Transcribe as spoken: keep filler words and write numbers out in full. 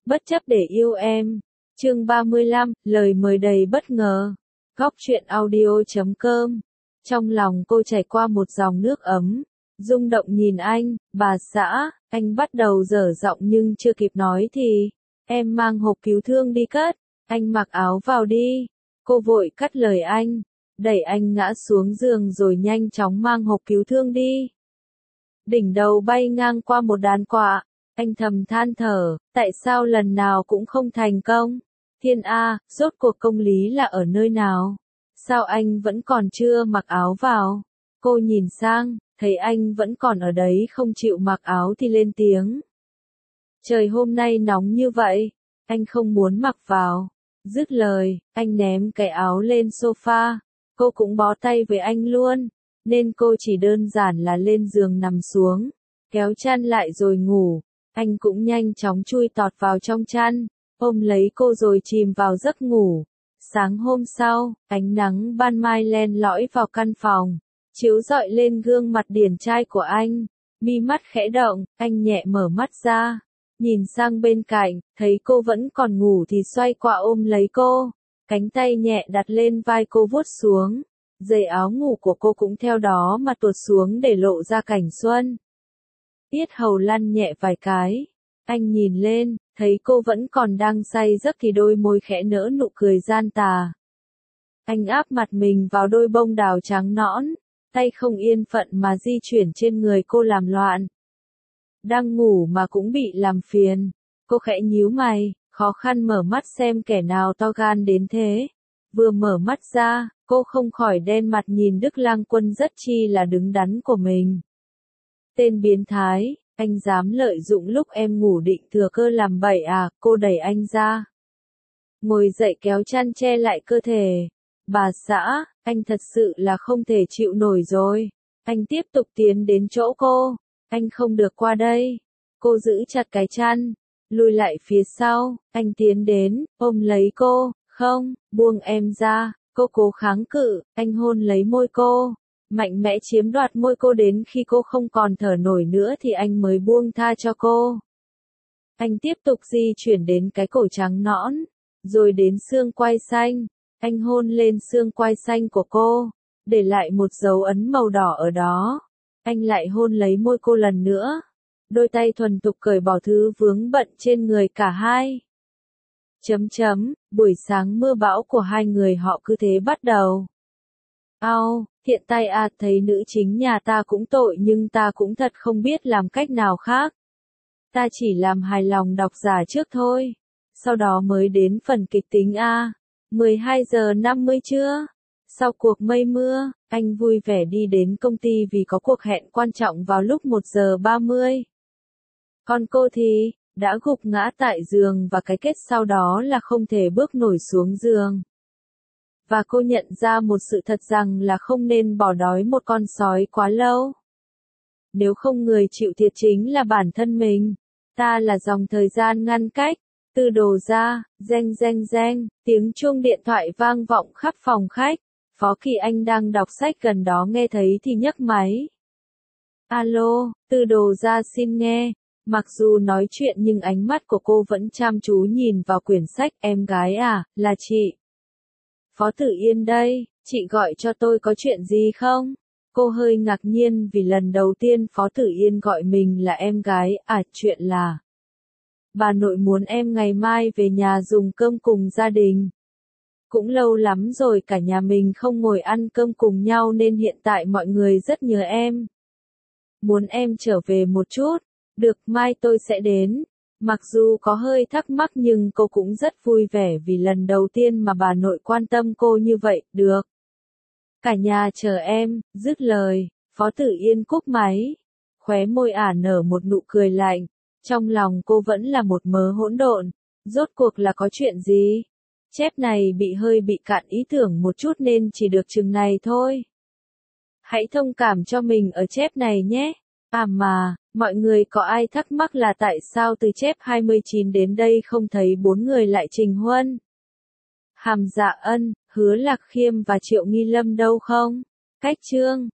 Bất chấp để yêu em. Chương ba mươi lăm, lời mời đầy bất ngờ. Góc truyện audio chấm com. Trong lòng cô chảy qua một dòng nước ấm, rung động nhìn anh. Bà xã, anh bắt đầu dở giọng nhưng chưa kịp nói thì, em mang hộp cứu thương đi cất, anh mặc áo vào đi. Cô vội cắt lời anh, đẩy anh ngã xuống giường rồi nhanh chóng mang hộp cứu thương đi. Đỉnh đầu bay ngang qua một đàn quạ, anh thầm than thở, tại sao lần nào cũng không thành công? Thiên A, rốt cuộc công lý là ở nơi nào? Sao anh vẫn còn chưa mặc áo vào? Cô nhìn sang, thấy anh vẫn còn ở đấy không chịu mặc áo thì lên tiếng. Trời hôm nay nóng như vậy, anh không muốn mặc vào. Dứt lời, anh ném cái áo lên sofa, cô cũng bó tay với anh luôn, nên cô chỉ đơn giản là lên giường nằm xuống, kéo chăn lại rồi ngủ. Anh cũng nhanh chóng chui tọt vào trong chăn, ôm lấy cô rồi chìm vào giấc ngủ. Sáng hôm sau, ánh nắng ban mai len lỏi vào căn phòng, chiếu rọi lên gương mặt điển trai của anh. Mi mắt khẽ động, anh nhẹ mở mắt ra, nhìn sang bên cạnh, thấy cô vẫn còn ngủ thì xoay qua ôm lấy cô, cánh tay nhẹ đặt lên vai cô vuốt xuống, giày áo ngủ của cô cũng theo đó mà tuột xuống để lộ ra cảnh xuân. Yết hầu lăn nhẹ vài cái, anh nhìn lên, thấy cô vẫn còn đang say giấc thì đôi môi khẽ nở nụ cười gian tà. Anh áp mặt mình vào đôi bông đào trắng nõn, tay không yên phận mà di chuyển trên người cô làm loạn. Đang ngủ mà cũng bị làm phiền, cô khẽ nhíu mày, khó khăn mở mắt xem kẻ nào to gan đến thế. Vừa mở mắt ra, cô không khỏi đen mặt nhìn Đức Lang Quân rất chi là đứng đắn của mình. Tên biến thái, anh dám lợi dụng lúc em ngủ định thừa cơ làm bậy à? Cô đẩy anh ra, ngồi dậy kéo chăn che lại cơ thể. Bà xã, anh thật sự là không thể chịu nổi rồi. Anh tiếp tục tiến đến chỗ cô. Anh không được qua đây. Cô giữ chặt cái chăn, lùi lại phía sau. Anh tiến đến, ôm lấy cô. Không, buông em ra. Cô cố kháng cự. Anh hôn lấy môi cô, mạnh mẽ chiếm đoạt môi cô đến khi cô không còn thở nổi nữa thì anh mới buông tha cho cô. Anh tiếp tục di chuyển đến cái cổ trắng nõn, rồi đến xương quai xanh. Anh hôn lên xương quai xanh của cô, để lại một dấu ấn màu đỏ ở đó. Anh lại hôn lấy môi cô lần nữa. Đôi tay thuần thục cởi bỏ thứ vướng bận trên người cả hai. Chấm chấm, buổi sáng mưa bão của hai người họ cứ thế bắt đầu. Ao, hiện tại à, thấy nữ chính nhà ta cũng tội nhưng ta cũng thật không biết làm cách nào khác. Ta chỉ làm hài lòng độc giả trước thôi. Sau đó mới đến phần kịch tính a. mười hai giờ năm mươi trưa. Sau cuộc mây mưa, anh vui vẻ đi đến công ty vì có cuộc hẹn quan trọng vào lúc một giờ ba mươi. Còn cô thì, đã gục ngã tại giường và cái kết sau đó là không thể bước nổi xuống giường. Và cô nhận ra một sự thật rằng là không nên bỏ đói một con sói quá lâu. Nếu không người chịu thiệt chính là bản thân mình. Ta là dòng thời gian ngăn cách. Từ đồ ra, reng reng reng, tiếng chuông điện thoại vang vọng khắp phòng khách. Phó Kỳ Anh đang đọc sách gần đó nghe thấy thì nhấc máy. Alo, Từ đồ ra xin nghe. Mặc dù nói chuyện nhưng ánh mắt của cô vẫn chăm chú nhìn vào quyển sách. Em gái à, là chị. Phó Tử Yên đây, chị gọi cho tôi có chuyện gì không? Cô hơi ngạc nhiên vì lần đầu tiên Phó Tử Yên gọi mình là em gái. À, chuyện là bà nội muốn em ngày mai về nhà dùng cơm cùng gia đình. Cũng lâu lắm rồi cả nhà mình không ngồi ăn cơm cùng nhau nên hiện tại mọi người rất nhớ em. Muốn em trở về một chút. Được, mai tôi sẽ đến. Mặc dù có hơi thắc mắc nhưng cô cũng rất vui vẻ vì lần đầu tiên mà bà nội quan tâm cô như vậy. Được. Cả nhà chờ em. Dứt lời, Phó Tử Yên cúp máy. Khóe môi ả nở một nụ cười lạnh. Trong lòng cô vẫn là một mớ hỗn độn. Rốt cuộc là có chuyện gì? Chép này bị hơi bị cạn ý tưởng một chút nên chỉ được chừng này thôi. Hãy thông cảm cho mình ở chép này nhé. À mà, mọi người có ai thắc mắc là tại sao từ chép hai mươi chín đến đây không thấy bốn người lại Trình Huân, Hàm Dạ Ân, Hứa Lạc Khiêm và Triệu Nghi Lâm đâu không? Cách chương